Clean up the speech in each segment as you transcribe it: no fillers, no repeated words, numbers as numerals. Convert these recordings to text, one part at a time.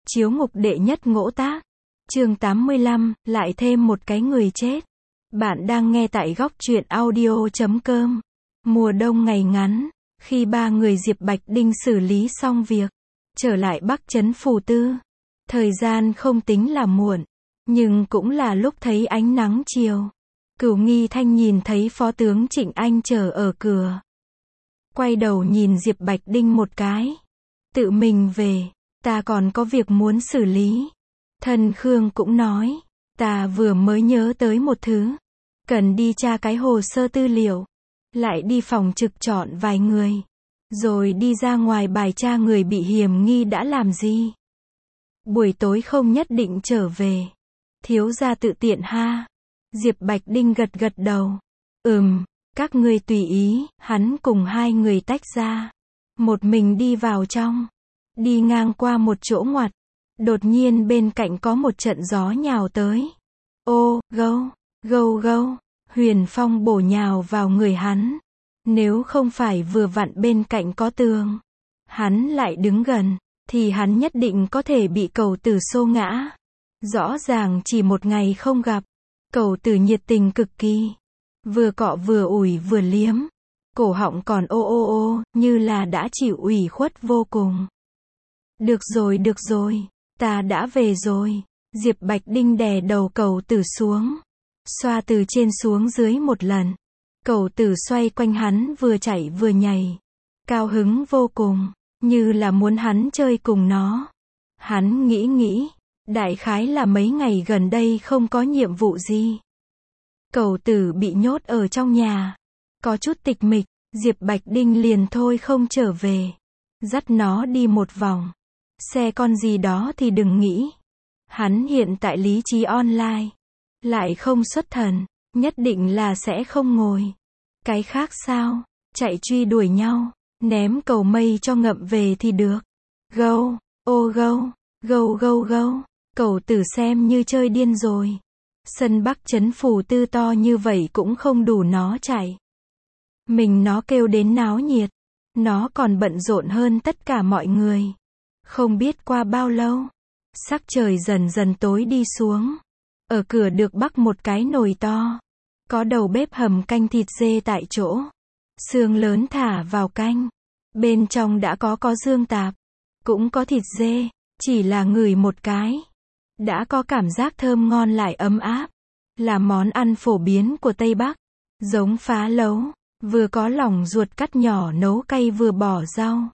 Chiếu ngục đệ nhất ngỗ tác. Chương 85, lại thêm một cái người chết. Bạn đang nghe tại góc truyện audio.com. Mùa đông ngày ngắn, khi ba người Diệp Bạch Đinh xử lý xong việc, trở lại Bắc Trấn Phù Tư. Thời gian không tính là muộn, nhưng cũng là lúc thấy ánh nắng chiều. Cửu Nghi Thanh nhìn thấy Phó tướng Trịnh Anh chờ ở cửa. Quay đầu nhìn Diệp Bạch Đinh một cái. Tự mình về, ta còn có việc muốn xử lý. Thần Khương cũng nói, ta vừa mới nhớ tới một thứ. Cần đi tra cái hồ sơ tư liệu. Lại đi phòng trực chọn vài người. Rồi đi ra ngoài bài tra người bị hiểm nghi đã làm gì. Buổi tối không nhất định trở về. Thiếu gia tự tiện ha. Diệp Bạch Đinh gật gật đầu. Các ngươi tùy ý. Hắn cùng hai người tách ra. Một mình đi vào trong. Đi ngang qua một chỗ ngoặt. Đột nhiên bên cạnh có một trận gió nhào tới. Ô, gâu, gâu gâu. Huyền phong bổ nhào vào người hắn. Nếu không phải vừa vặn bên cạnh có tường, hắn lại đứng gần, thì hắn nhất định có thể bị cầu tử xô ngã. Rõ ràng chỉ một ngày không gặp. Cầu tử nhiệt tình cực kỳ. Vừa cọ vừa ủi vừa liếm. Cổ họng còn ô ô ô, như là đã chịu ủy khuất vô cùng. Được rồi, ta đã về rồi. Diệp Bạch Đinh đè đầu cầu tử xuống. Xoa từ trên xuống dưới một lần. Cầu tử xoay quanh hắn vừa chạy vừa nhảy. Cao hứng vô cùng, như là muốn hắn chơi cùng nó. Hắn nghĩ, đại khái là mấy ngày gần đây không có nhiệm vụ gì. Cầu tử bị nhốt ở trong nhà. Có chút tịch mịch, Diệp Bạch Đinh liền thôi không trở về. Dắt nó đi một vòng. Xe con gì đó thì đừng nghĩ. Hắn hiện tại lý trí online. Lại không xuất thần, nhất định là sẽ không ngồi. Cái khác sao? Chạy truy đuổi nhau, ném cầu mây cho ngậm về thì được. Gâu, ô gâu, gâu gâu gâu. Cầu tử xem như chơi điên rồi. Sân Bắc Trấn Phù Tư to như vậy cũng không đủ nó chạy. Mình nó kêu đến náo nhiệt. Nó còn bận rộn hơn tất cả mọi người. Không biết qua bao lâu, sắc trời dần dần tối đi xuống. Ở cửa được bắc một cái nồi to. Có đầu bếp hầm canh thịt dê tại chỗ. Xương lớn thả vào canh. Bên trong đã có dương tạp. Cũng có thịt dê. Chỉ là ngửi một cái. Đã có cảm giác thơm ngon lại ấm áp. Là món ăn phổ biến của Tây Bắc. Giống phá lấu. Vừa có lòng ruột cắt nhỏ nấu cay vừa bỏ rau.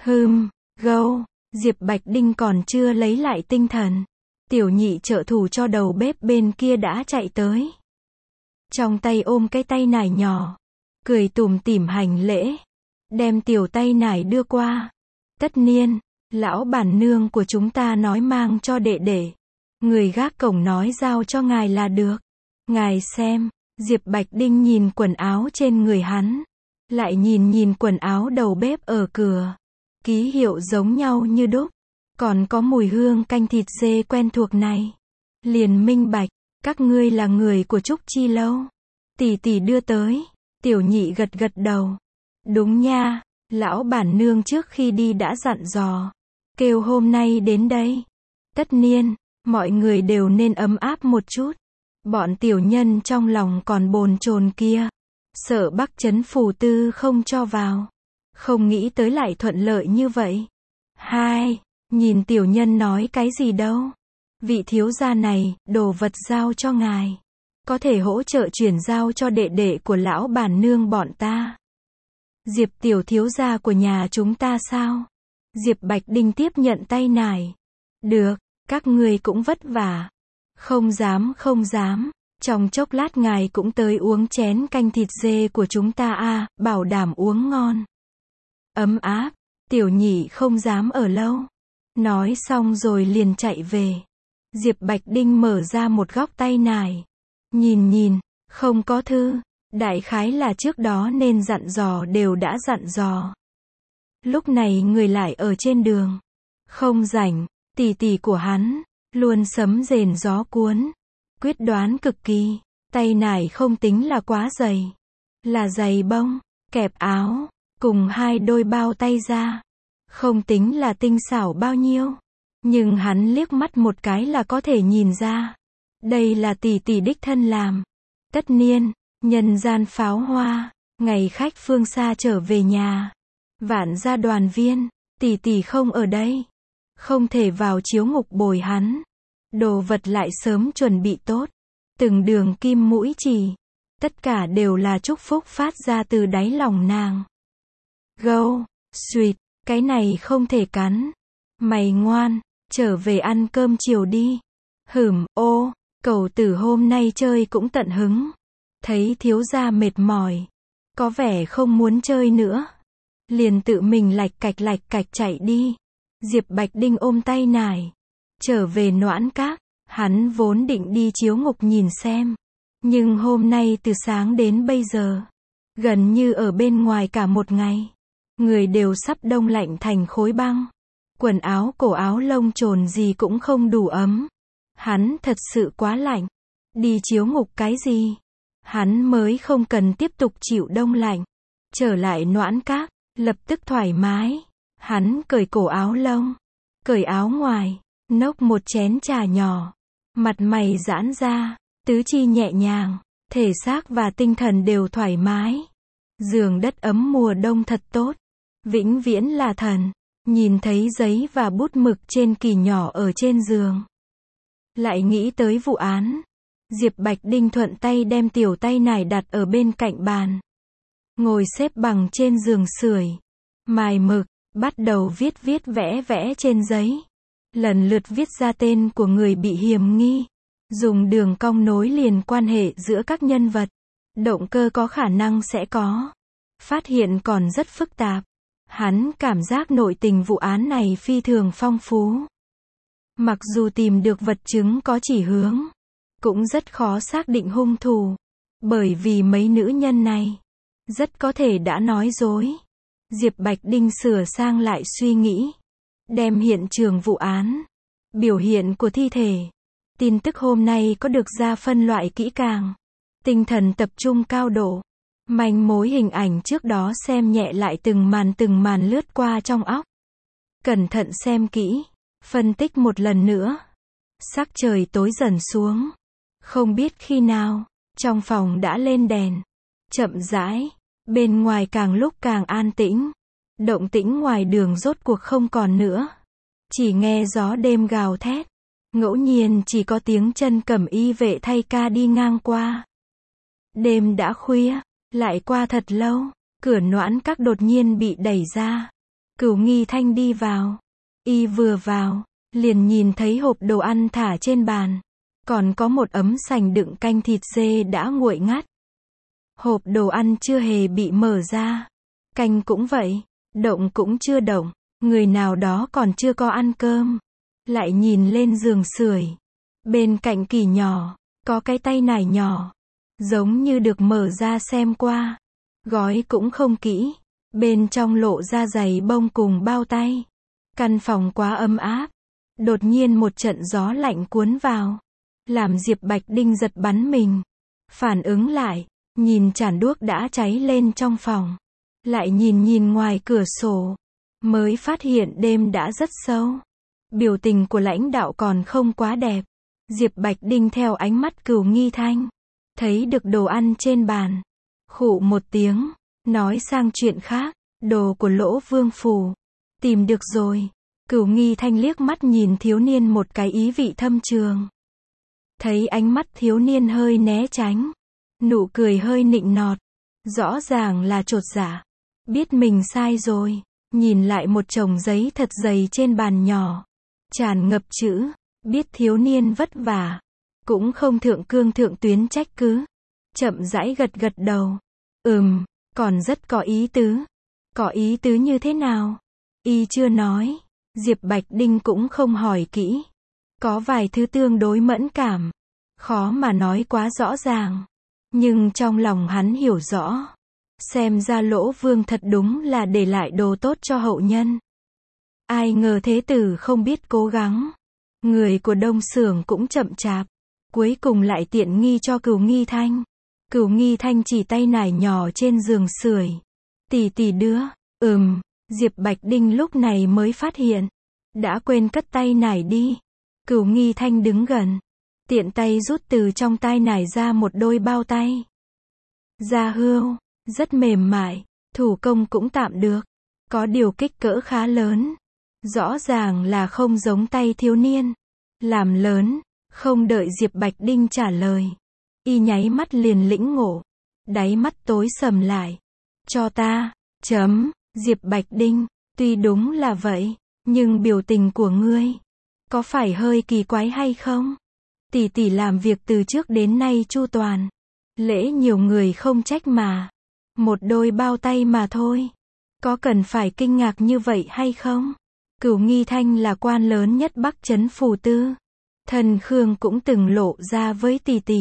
Gâu. Diệp Bạch Đinh còn chưa lấy lại tinh thần. Tiểu nhị trợ thủ cho đầu bếp bên kia đã chạy tới. Trong tay ôm cái tay nải nhỏ. Cười tủm tỉm hành lễ. Đem tiểu tay nải đưa qua. Tất niên, lão bản nương của chúng ta nói mang cho đệ đệ. Người gác cổng nói giao cho ngài là được. Ngài xem. Diệp Bạch Đinh nhìn quần áo trên người hắn. Lại nhìn quần áo đầu bếp ở cửa. Ký hiệu giống nhau như đúc. Còn có mùi hương canh thịt dê quen thuộc này. Liền minh bạch, các ngươi là người của Trúc Chi Lâu. Tỷ đưa tới. Tiểu nhị gật gật đầu. Đúng nha, lão bản nương trước khi đi đã dặn dò. Kêu hôm nay đến đây. Tất niên, mọi người đều nên ấm áp một chút. Bọn tiểu nhân trong lòng còn bồn chồn kia. Sợ Bắc Trấn Phù Tư không cho vào. Không nghĩ tới lại thuận lợi như vậy. Nhìn tiểu nhân nói cái gì đâu. Vị thiếu gia này, đồ vật giao cho ngài. Có thể hỗ trợ chuyển giao cho đệ đệ của lão bản nương bọn ta. Diệp tiểu thiếu gia của nhà chúng ta sao? Diệp Bạch Đinh tiếp nhận tay nải. Được, các ngươi cũng vất vả. Không dám. Trong chốc lát ngài cũng tới uống chén canh thịt dê của chúng ta a, bảo đảm uống ngon. Ấm áp, tiểu nhị không dám ở lâu. Nói xong rồi liền chạy về. Diệp Bạch Đinh mở ra một góc tay nải. Nhìn, không có thư. Đại khái là trước đó nên dặn dò đều đã dặn dò. Lúc này người lại ở trên đường. Không rảnh, tỷ của hắn. Luôn sấm rền gió cuốn. Quyết đoán cực kỳ. Tay nải không tính là quá dày. Là giày bông, kẹp áo, cùng hai đôi bao tay ra. Không tính là tinh xảo bao nhiêu. Nhưng hắn liếc mắt một cái là có thể nhìn ra. Đây là tỷ tỷ đích thân làm. Tất niên, nhân gian pháo hoa, ngày khách phương xa trở về nhà. Vạn gia đoàn viên, tỷ tỷ không ở đây. Không thể vào chiếu ngục bồi hắn. Đồ vật lại sớm chuẩn bị tốt. Từng đường kim mũi chỉ. Tất cả đều là chúc phúc phát ra từ đáy lòng nàng. Gâu, suyệt, cái này không thể cắn. Mày ngoan, trở về ăn cơm chiều đi. Ô, cậu tử hôm nay chơi cũng tận hứng. Thấy thiếu gia mệt mỏi. Có vẻ không muốn chơi nữa. Liền tự mình lạch cạch chạy đi. Diệp Bạch Đinh ôm tay nải. Trở về Noãn Các. Hắn vốn định đi chiếu ngục nhìn xem. Nhưng hôm nay từ sáng đến bây giờ. Gần như ở bên ngoài cả một ngày. Người đều sắp đông lạnh thành khối băng. Quần áo cổ áo lông trồn gì cũng không đủ ấm. Hắn thật sự quá lạnh. Đi chiếu ngục cái gì? Hắn mới không cần tiếp tục chịu đông lạnh. Trở lại Noãn Các, lập tức thoải mái. Hắn cởi cổ áo lông, cởi áo ngoài, nốc một chén trà nhỏ. Mặt mày giãn ra, tứ chi nhẹ nhàng, thể xác và tinh thần đều thoải mái. Giường đất ấm mùa đông thật tốt. Vĩnh viễn là thần. Nhìn thấy giấy và bút mực trên kỷ nhỏ ở trên giường. Lại nghĩ tới vụ án. Diệp Bạch Đinh thuận tay đem tiểu tay nải đặt ở bên cạnh bàn. Ngồi xếp bằng trên giường sưởi. Mài mực, bắt đầu viết vẽ trên giấy. Lần lượt viết ra tên của người bị hiềm nghi. Dùng đường cong nối liền quan hệ giữa các nhân vật. Động cơ có khả năng sẽ có. Phát hiện còn rất phức tạp. Hắn cảm giác nội tình vụ án này phi thường phong phú. Mặc dù tìm được vật chứng có chỉ hướng, cũng rất khó xác định hung thủ. Bởi vì mấy nữ nhân này, rất có thể đã nói dối. Diệp Bạch Đinh sửa sang lại suy nghĩ. Đem hiện trường vụ án, biểu hiện của thi thể, tin tức hôm nay có được ra phân loại kỹ càng. Tinh thần tập trung cao độ. Manh mối hình ảnh trước đó xem nhẹ lại từng màn lướt qua trong óc. Cẩn thận xem kỹ, phân tích một lần nữa. Sắc trời tối dần xuống. Không biết khi nào, trong phòng đã lên đèn. Chậm rãi, bên ngoài càng lúc càng an tĩnh. Động tĩnh ngoài đường rốt cuộc không còn nữa. Chỉ nghe gió đêm gào thét. Ngẫu nhiên chỉ có tiếng chân cẩm y vệ thay ca đi ngang qua. Đêm đã khuya. Lại qua thật lâu, cửa Noãn Các đột nhiên bị đẩy ra. Cửu Nghi Thanh đi vào. Y vừa vào, liền nhìn thấy hộp đồ ăn thả trên bàn. Còn có một ấm sành đựng canh thịt dê đã nguội ngắt. Hộp đồ ăn chưa hề bị mở ra. Canh cũng vậy, động cũng chưa động. Người nào đó còn chưa có ăn cơm. Lại nhìn lên giường sưởi. Bên cạnh kỷ nhỏ, có cái tay nải nhỏ. Giống như được mở ra xem qua. Gói cũng không kỹ. Bên trong lộ ra giày bông cùng bao tay. Căn phòng quá ấm áp. Đột nhiên một trận gió lạnh cuốn vào. Làm Diệp Bạch Đinh giật bắn mình. Phản ứng lại. Nhìn chản đuốc đã cháy lên trong phòng. Lại nhìn ngoài cửa sổ. Mới phát hiện đêm đã rất sâu. Biểu tình của lãnh đạo còn không quá đẹp. Diệp Bạch Đinh theo ánh mắt Cửu Nghi Thanh. Thấy được đồ ăn trên bàn. Khụ một tiếng. Nói sang chuyện khác. Đồ của Lỗ Vương Phủ. Tìm được rồi. Cửu Nghi Thanh liếc mắt nhìn thiếu niên một cái ý vị thâm trường. Thấy ánh mắt thiếu niên hơi né tránh. Nụ cười hơi nịnh nọt. Rõ ràng là chột dạ. Biết mình sai rồi. Nhìn lại một chồng giấy thật dày trên bàn nhỏ. Tràn ngập chữ. Biết thiếu niên vất vả. Cũng không thượng cương thượng tuyến trách cứ. Chậm rãi gật đầu. Còn rất có ý tứ. Có ý tứ như thế nào? Y chưa nói. Diệp Bạch Đinh cũng không hỏi kỹ. Có vài thứ tương đối mẫn cảm. Khó mà nói quá rõ ràng. Nhưng trong lòng hắn hiểu rõ. Xem ra Lỗ Vương thật đúng là để lại đồ tốt cho hậu nhân. Ai ngờ thế tử không biết cố gắng. Người của Đông Xưởng cũng chậm chạp. Cuối cùng lại tiện nghi cho Cửu Nghi Thanh. Cửu Nghi Thanh chỉ tay nải nhỏ trên giường sưởi. Tỷ tỷ đưa. Diệp Bạch Đinh lúc này mới phát hiện. đã quên cất tay nải đi. Cửu Nghi Thanh đứng gần, tiện tay rút từ trong tai nải ra một đôi bao tay. Da hươu, rất mềm mại, thủ công cũng tạm được, có điều kích cỡ khá lớn. Rõ ràng là không giống tay thiếu niên. Làm lớn, không đợi Diệp Bạch Đinh trả lời. Y nháy mắt liền lĩnh ngộ, đáy mắt tối sầm lại. Cho ta, Diệp Bạch Đinh, tuy đúng là vậy, nhưng biểu tình của ngươi, có phải hơi kỳ quái hay không? Tỷ tỷ làm việc từ trước đến nay chu toàn. Lễ nhiều người không trách mà. Một đôi bao tay mà thôi. Có cần phải kinh ngạc như vậy hay không? Cửu Nghi Thanh là quan lớn nhất Bắc Trấn Phủ Tư. Thần Khương cũng từng lộ ra với tỷ tỷ.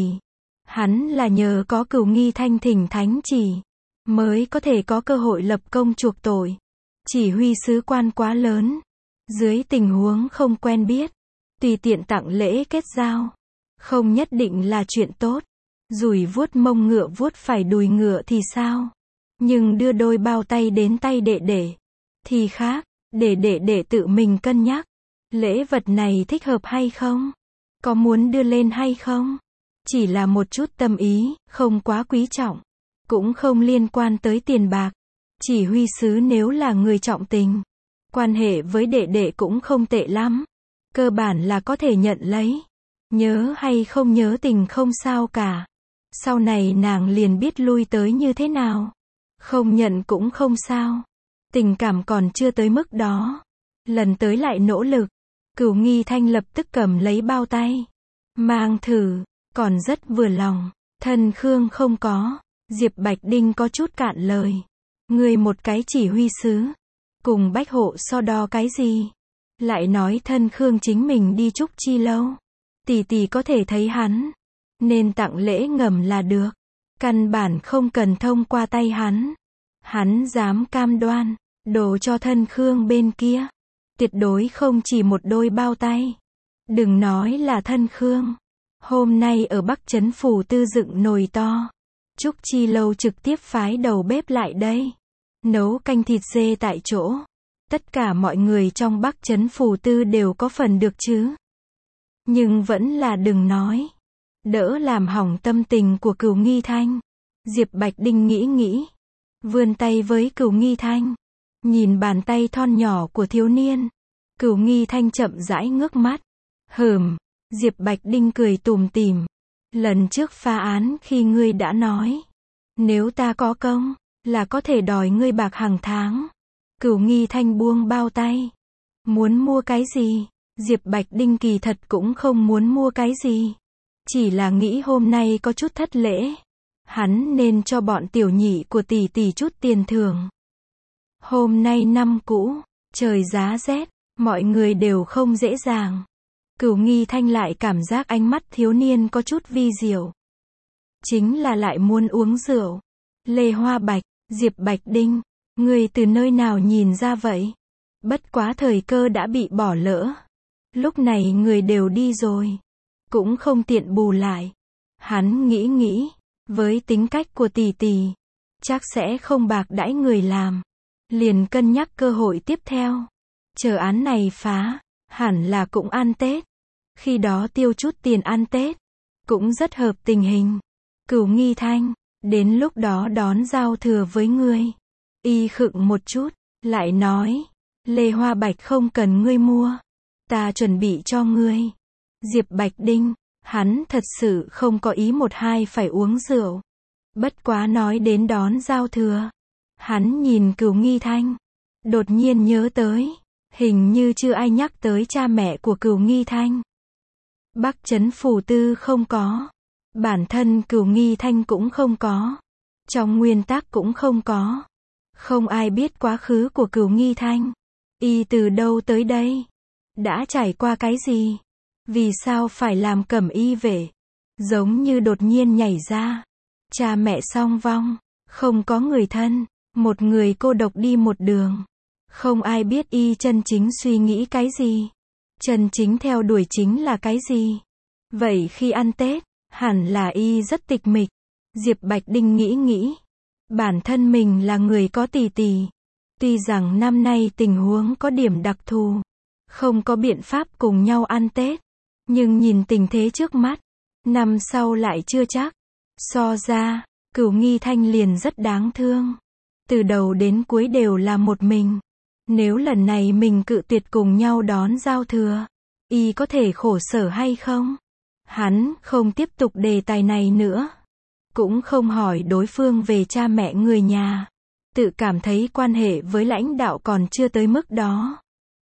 Hắn là nhờ có Cửu Nghi Thanh thỉnh thánh chỉ, mới có thể có cơ hội lập công chuộc tội. Chỉ huy sứ quan quá lớn. Dưới tình huống không quen biết, tùy tiện tặng lễ kết giao, không nhất định là chuyện tốt. Rủi vuốt mông ngựa vuốt phải đùi ngựa thì sao? Nhưng đưa đôi bao tay đến tay đệ đệ thì khác, để đệ đệ tự mình cân nhắc. Lễ vật này thích hợp hay không? Có muốn đưa lên hay không? Chỉ là một chút tâm ý, không quá quý trọng, cũng không liên quan tới tiền bạc. Chỉ huy sứ nếu là người trọng tình, quan hệ với đệ đệ cũng không tệ lắm. Cơ bản là có thể nhận lấy. Nhớ hay không nhớ tình không sao cả. Sau này nàng liền biết lui tới như thế nào. Không nhận cũng không sao. Tình cảm còn chưa tới mức đó. Lần tới lại nỗ lực. Cửu Nghi Thanh lập tức cầm lấy bao tay. Mang thử, còn rất vừa lòng. Thần Khương không có. Diệp Bạch Đinh có chút cạn lời. Người một cái chỉ huy sứ, cùng Bách Hộ so đo cái gì? Lại nói Thân Khương chính mình đi Trúc Chi Lâu. Tỷ tỷ có thể thấy hắn, nên tặng lễ ngầm là được. Căn bản không cần thông qua tay hắn. Hắn dám cam đoan, đồ cho Thân Khương bên kia, tuyệt đối không chỉ một đôi bao tay. Đừng nói là Thân Khương. Hôm nay ở Bắc Trấn Phủ Tư dựng nồi to. Trúc Chi Lâu trực tiếp phái đầu bếp lại đây. Nấu canh thịt dê tại chỗ. Tất cả mọi người trong Bắc Trấn Phủ Tư đều có phần được chứ. Nhưng vẫn là đừng nói. Đỡ làm hỏng tâm tình của Cửu Nghi Thanh. Diệp Bạch Đinh nghĩ. Vươn tay với Cửu Nghi Thanh. Nhìn bàn tay thon nhỏ của thiếu niên. Cửu Nghi Thanh chậm rãi ngước mắt. Diệp Bạch Đinh cười tủm tỉm. Lần trước phá án khi ngươi đã nói, nếu ta có công, là có thể đòi ngươi bạc hàng tháng. Cửu Nghi Thanh buông bao tay. Muốn mua cái gì? Diệp Bạch Đinh kỳ thật cũng không muốn mua cái gì. Chỉ là nghĩ hôm nay có chút thất lễ. Hắn nên cho bọn tiểu nhị của tỷ tỷ chút tiền thưởng. Hôm nay năm cũ, trời giá rét, mọi người đều không dễ dàng. Cửu Nghi Thanh lại cảm giác ánh mắt thiếu niên có chút vi diệu. Chính là lại muốn uống rượu. Lê Hoa Bạch, Diệp Bạch Đinh, người từ nơi nào nhìn ra vậy? Bất quá thời cơ đã bị bỏ lỡ. Lúc này người đều đi rồi. Cũng không tiện bù lại. Hắn nghĩ, với tính cách của tỷ tỷ, chắc sẽ không bạc đãi người làm. Liền cân nhắc cơ hội tiếp theo. Chờ án này phá, hẳn là cũng ăn Tết. Khi đó tiêu chút tiền ăn Tết, cũng rất hợp tình hình. Cửu Nghi Thanh, đến lúc đó đón giao thừa với ngươi. Y khựng một chút, lại nói, Lê Hoa Bạch không cần ngươi mua. Ta chuẩn bị cho ngươi. Diệp Bạch Đinh, hắn thật sự không có ý một hai phải uống rượu. Bất quá nói đến đón giao thừa. Hắn nhìn Cửu Nghi Thanh, đột nhiên nhớ tới, hình như chưa ai nhắc tới cha mẹ của Cửu Nghi Thanh. Bắc Trấn Phủ Tư không có. Bản thân Cửu Nghi Thanh cũng không có. Trong nguyên tắc cũng không có. Không ai biết quá khứ của Cửu Nghi Thanh. Y từ đâu tới đây? Đã trải qua cái gì? Vì sao phải làm cẩm y vệ? Giống như đột nhiên nhảy ra. Cha mẹ song vong. Không có người thân. Một người cô độc đi một đường. Không ai biết y chân chính suy nghĩ cái gì. Chân chính theo đuổi chính là cái gì? Vậy khi ăn Tết, hẳn là y rất tịch mịch. Diệp Bạch Đinh nghĩ. Bản thân mình là người có tỷ tỷ. Tuy rằng năm nay tình huống có điểm đặc thù. không có biện pháp cùng nhau ăn Tết. Nhưng nhìn tình thế trước mắt, năm sau lại chưa chắc. So ra, Cửu Nghi Thanh liền rất đáng thương. Từ đầu đến cuối đều là một mình. Nếu lần này mình cự tuyệt cùng nhau đón giao thừa, y có thể khổ sở hay không? Hắn không tiếp tục đề tài này nữa. Cũng không hỏi đối phương về cha mẹ người nhà. Tự cảm thấy quan hệ với lãnh đạo còn chưa tới mức đó.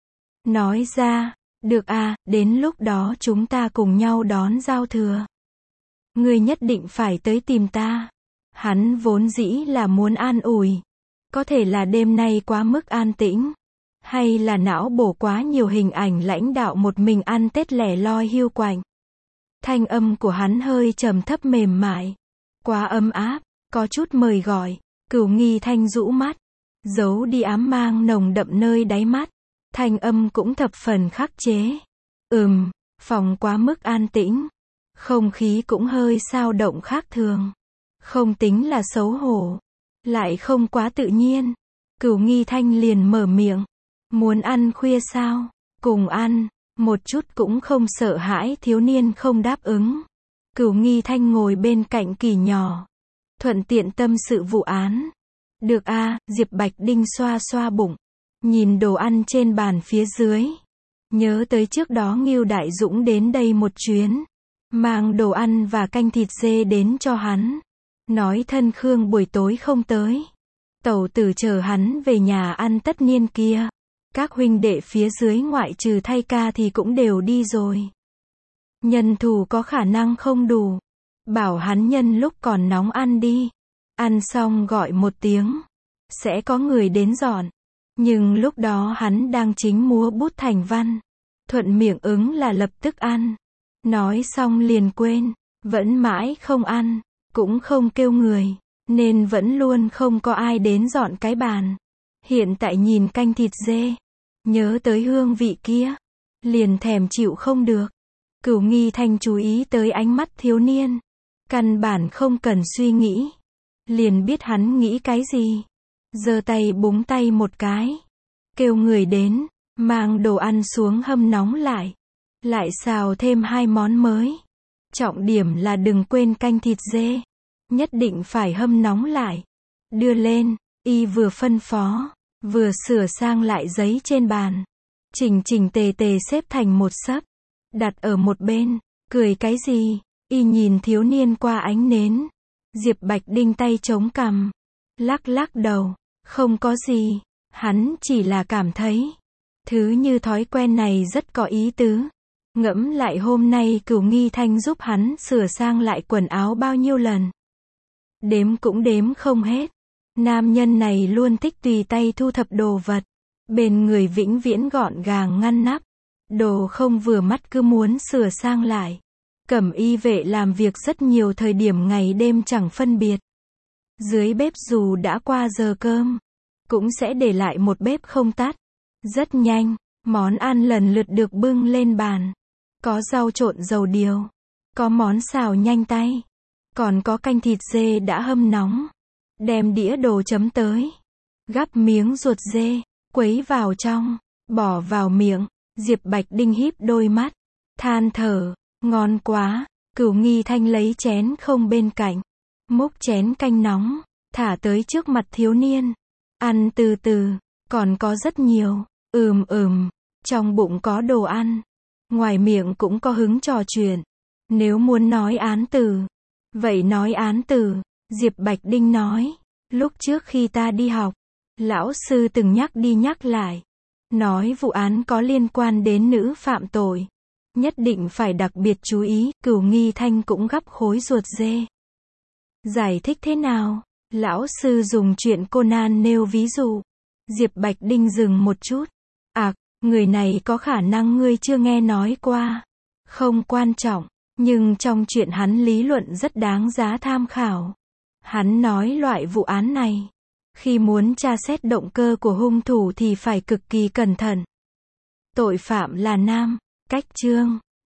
Nói ra, được à, đến lúc đó chúng ta cùng nhau đón giao thừa. Ngươi nhất định phải tới tìm ta. Hắn vốn dĩ là muốn an ủi. Có thể là đêm nay quá mức an tĩnh. Hay là não bổ quá nhiều hình ảnh lãnh đạo một mình ăn Tết lẻ loi hiu quạnh. Thanh âm của hắn hơi trầm thấp mềm mại. Quá ấm áp, có chút mời gọi. Cửu Nghi Thanh rũ mắt. Giấu đi ám mang nồng đậm nơi đáy mắt. Thanh âm cũng thập phần khắc chế. Phòng quá mức an tĩnh. Không khí cũng hơi xao động khác thường. Không tính là xấu hổ. Lại không quá tự nhiên. Cửu Nghi Thanh liền mở miệng. Muốn ăn khuya sao? Cùng ăn. Một chút cũng không sợ hãi thiếu niên không đáp ứng. Cửu Nghi Thanh ngồi bên cạnh Kỳ nhỏ. Thuận tiện tâm sự vụ án. Được a, Diệp Bạch Đinh xoa xoa bụng. Nhìn đồ ăn trên bàn phía dưới. Nhớ tới trước đó Ngưu Đại Dũng đến đây một chuyến. Mang đồ ăn và canh thịt dê đến cho hắn. Nói thân Khương buổi tối không tới. Tẩu tử chờ hắn về nhà ăn tất niên kia. Các huynh đệ phía dưới ngoại trừ thay ca thì cũng đều đi rồi. Nhân thủ có khả năng không đủ. Bảo hắn nhân lúc còn nóng ăn đi. Ăn xong gọi một tiếng. Sẽ có người đến dọn. Nhưng lúc đó hắn đang chính múa bút thành văn. Thuận miệng ứng là lập tức ăn. Nói xong liền quên. Vẫn mãi không ăn. Cũng không kêu người. Nên vẫn luôn không có ai đến dọn cái bàn. Hiện tại nhìn canh thịt dê. Nhớ tới hương vị kia. Liền thèm chịu không được. Cửu Nghi Thanh chú ý tới ánh mắt thiếu niên. Căn bản không cần suy nghĩ. Liền biết hắn nghĩ cái gì. Giơ tay búng tay một cái. Kêu người đến. Mang đồ ăn xuống hâm nóng lại. Lại xào thêm 2 món mới. Trọng điểm là đừng quên canh thịt dê. Nhất định phải hâm nóng lại. Đưa lên. Y vừa phân phó. Vừa sửa sang lại giấy trên bàn. Chỉnh chỉnh tề tề xếp thành một xấp. Đặt ở một bên. Cười cái gì? Y nhìn thiếu niên qua ánh nến. Diệp Bạch Đinh tay chống cằm. Lắc lắc đầu. Không có gì. Hắn chỉ là cảm thấy. Thứ như thói quen này rất có ý tứ. Ngẫm lại hôm nay Cửu Nghi Thanh giúp hắn sửa sang lại quần áo bao nhiêu lần. Đếm cũng đếm không hết. Nam nhân này luôn thích tùy tay thu thập đồ vật. Bên người vĩnh viễn gọn gàng ngăn nắp. Đồ không vừa mắt cứ muốn sửa sang lại. Cẩm y vệ làm việc rất nhiều thời điểm ngày đêm chẳng phân biệt. Dưới bếp dù đã qua giờ cơm, cũng sẽ để lại một bếp không tắt. Rất nhanh, món ăn lần lượt được bưng lên bàn. Có rau trộn dầu điều. Có món xào nhanh tay. Còn có canh thịt dê đã hâm nóng. Đem đĩa đồ chấm tới. Gắp miếng ruột dê. Quấy vào trong. Bỏ vào miệng. Diệp Bạch Đinh híp đôi mắt. Than thở. Ngon quá. Cửu Nghi Thanh lấy chén không bên cạnh. Múc chén canh nóng. Thả tới trước mặt thiếu niên. Ăn từ từ. Còn có rất nhiều. Trong bụng có đồ ăn. Ngoài miệng cũng có hứng trò chuyện. Nếu muốn nói án từ. Vậy nói án từ. Diệp Bạch Đinh nói. Lúc trước khi ta đi học. Lão sư từng nhắc đi nhắc lại. Nói vụ án có liên quan đến nữ phạm tội. Nhất định phải đặc biệt chú ý. Cửu Nghi Thanh cũng gắp khối ruột dê. Giải thích thế nào? Lão sư dùng chuyện Conan nêu ví dụ. Diệp Bạch Đinh dừng một chút. Người này có khả năng ngươi chưa nghe nói qua. Không quan trọng. Nhưng trong chuyện hắn lý luận rất đáng giá tham khảo. Hắn nói loại vụ án này. Khi muốn tra xét động cơ của hung thủ thì phải cực kỳ cẩn thận. Tội phạm là nam. Cách chương